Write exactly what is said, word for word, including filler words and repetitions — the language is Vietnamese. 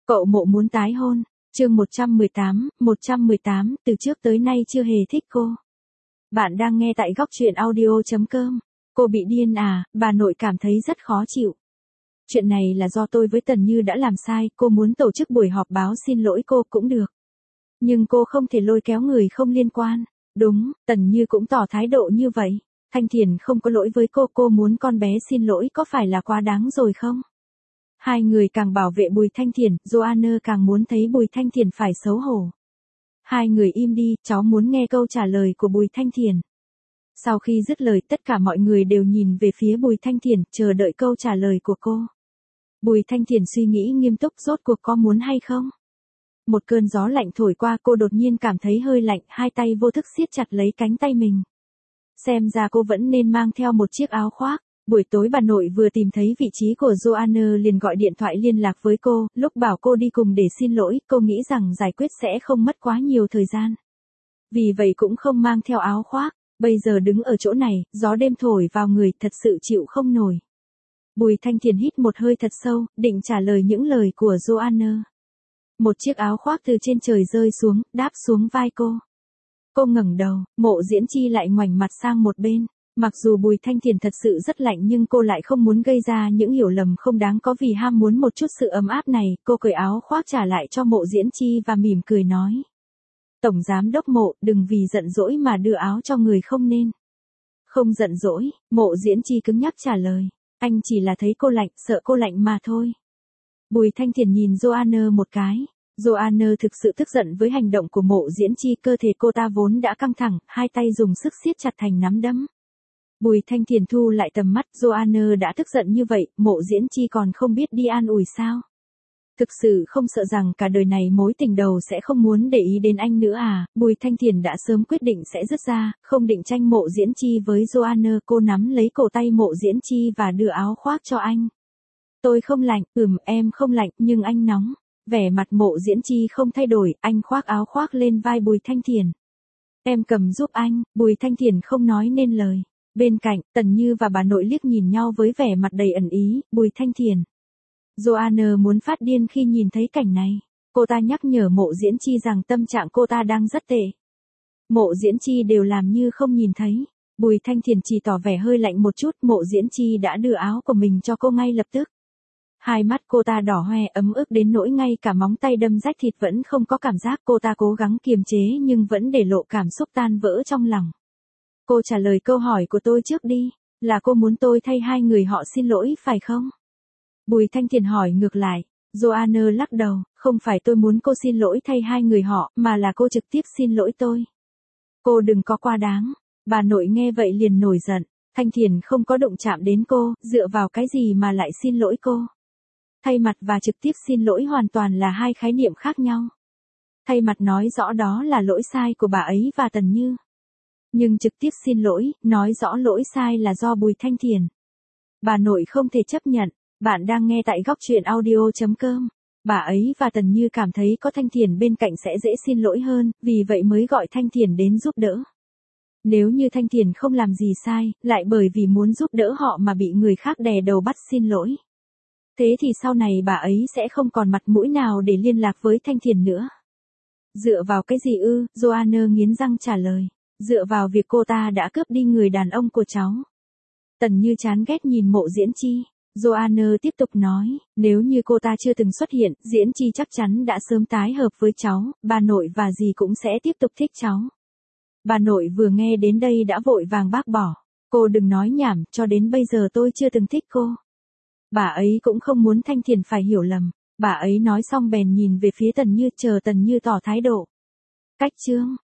Cậu Mộ muốn tái hôn. Chương một trăm mười tám, một trăm mười tám, từ trước tới nay chưa hề thích cô. Bạn đang nghe tại góc truyện audio chấm com. Cô bị điên à, bà nội cảm thấy rất khó chịu. Chuyện này là do tôi với Tần Như đã làm sai, cô muốn tổ chức buổi họp báo xin lỗi cô cũng được. Nhưng cô không thể lôi kéo người không liên quan. Đúng, Tần Như cũng tỏ thái độ như vậy. Thanh Thiền không có lỗi với cô, cô muốn con bé xin lỗi có phải là quá đáng rồi không? Hai người càng bảo vệ Bùi Thanh Thiền, Joanna càng muốn thấy Bùi Thanh Thiền phải xấu hổ. Hai người im đi, cháu muốn nghe câu trả lời của Bùi Thanh Thiền. Sau khi dứt lời, tất cả mọi người đều nhìn về phía Bùi Thanh Thiền, chờ đợi câu trả lời của cô. Bùi Thanh Thiền suy nghĩ nghiêm túc, rốt cuộc có muốn hay không? Một cơn gió lạnh thổi qua, cô đột nhiên cảm thấy hơi lạnh, hai tay vô thức siết chặt lấy cánh tay mình. Xem ra cô vẫn nên mang theo một chiếc áo khoác. Buổi tối bà nội vừa tìm thấy vị trí của Joanna liền gọi điện thoại liên lạc với cô, lúc bảo cô đi cùng để xin lỗi, cô nghĩ rằng giải quyết sẽ không mất quá nhiều thời gian. Vì vậy cũng không mang theo áo khoác, bây giờ đứng ở chỗ này, gió đêm thổi vào người, thật sự chịu không nổi. Bùi Thanh Thiền hít một hơi thật sâu, định trả lời những lời của Joanna. Một chiếc áo khoác từ trên trời rơi xuống, đáp xuống vai cô. Cô ngẩng đầu, Mộ Diễn Chi lại ngoảnh mặt sang một bên. Mặc dù Bùi Thanh Thiền thật sự rất lạnh nhưng cô lại không muốn gây ra những hiểu lầm không đáng có, vì ham muốn một chút sự ấm áp này, cô cởi áo khoác trả lại cho Mộ Diễn Chi và mỉm cười nói. Tổng giám đốc Mộ, đừng vì giận dỗi mà đưa áo cho người không nên. Không giận dỗi, Mộ Diễn Chi cứng nhắc trả lời. Anh chỉ là thấy cô lạnh, sợ cô lạnh mà thôi. Bùi Thanh Thiền nhìn Joanna một cái. Joanna thực sự tức giận với hành động của Mộ Diễn Chi, cơ thể cô ta vốn đã căng thẳng, hai tay dùng sức siết chặt thành nắm đấm. Bùi Thanh Thiền thu lại tầm mắt, Joanna đã tức giận như vậy, Mộ Diễn Chi còn không biết đi an ủi sao? Thực sự không sợ rằng cả đời này mối tình đầu sẽ không muốn để ý đến anh nữa à? Bùi Thanh Thiền đã sớm quyết định sẽ dứt ra, không định tranh Mộ Diễn Chi với Joanna, cô nắm lấy cổ tay Mộ Diễn Chi và đưa áo khoác cho anh. Tôi không lạnh, ừm em không lạnh, nhưng anh nóng. Vẻ mặt Mộ Diễn Chi không thay đổi, anh khoác áo khoác lên vai Bùi Thanh Thiền. Em cầm giúp anh, Bùi Thanh Thiền không nói nên lời. Bên cạnh, Tần Như và bà nội liếc nhìn nhau với vẻ mặt đầy ẩn ý, Bùi Thanh Thiền. Joanna muốn phát điên khi nhìn thấy cảnh này. Cô ta nhắc nhở Mộ Diễn Chi rằng tâm trạng cô ta đang rất tệ. Mộ Diễn Chi đều làm như không nhìn thấy. Bùi Thanh Thiền chỉ tỏ vẻ hơi lạnh một chút, Mộ Diễn Chi đã đưa áo của mình cho cô ngay lập tức. Hai mắt cô ta đỏ hoe ấm ức đến nỗi ngay cả móng tay đâm rách thịt vẫn không có cảm giác, cô ta cố gắng kiềm chế nhưng vẫn để lộ cảm xúc tan vỡ trong lòng. Cô trả lời câu hỏi của tôi trước đi, là cô muốn tôi thay hai người họ xin lỗi phải không? Bùi Thanh Thiền hỏi ngược lại. Joanna lắc đầu, không phải tôi muốn cô xin lỗi thay hai người họ, mà là cô trực tiếp xin lỗi tôi. Cô đừng có quá đáng. Bà nội nghe vậy liền nổi giận. Thanh Thiền không có đụng chạm đến cô, dựa vào cái gì mà lại xin lỗi cô? Thay mặt và trực tiếp xin lỗi hoàn toàn là hai khái niệm khác nhau. Thay mặt nói rõ đó là lỗi sai của bà ấy và Tần Như. Nhưng trực tiếp xin lỗi, nói rõ lỗi sai là do Bùi Thanh Thiền. Bà nội không thể chấp nhận. Bạn đang nghe tại góc truyện audio chấm com. Bà ấy và Tần Như cảm thấy có Thanh Thiền bên cạnh sẽ dễ xin lỗi hơn, vì vậy mới gọi Thanh Thiền đến giúp đỡ. Nếu như Thanh Thiền không làm gì sai, lại bởi vì muốn giúp đỡ họ mà bị người khác đè đầu bắt xin lỗi. Thế thì sau này bà ấy sẽ không còn mặt mũi nào để liên lạc với Thanh Thiền nữa. Dựa vào cái gì ư? Joanna nghiến răng trả lời. Dựa vào việc cô ta đã cướp đi người đàn ông của cháu. Tần Như chán ghét nhìn Mộ Diễn Chi. Joanna tiếp tục nói, nếu như cô ta chưa từng xuất hiện, Diễn Chi chắc chắn đã sớm tái hợp với cháu, bà nội và dì cũng sẽ tiếp tục thích cháu. Bà nội vừa nghe đến đây đã vội vàng bác bỏ. Cô đừng nói nhảm, cho đến bây giờ tôi chưa từng thích cô. Bà ấy cũng không muốn Thanh Thiền phải hiểu lầm. Bà ấy nói xong bèn nhìn về phía Tần Như, chờ Tần Như tỏ thái độ. Cách chương.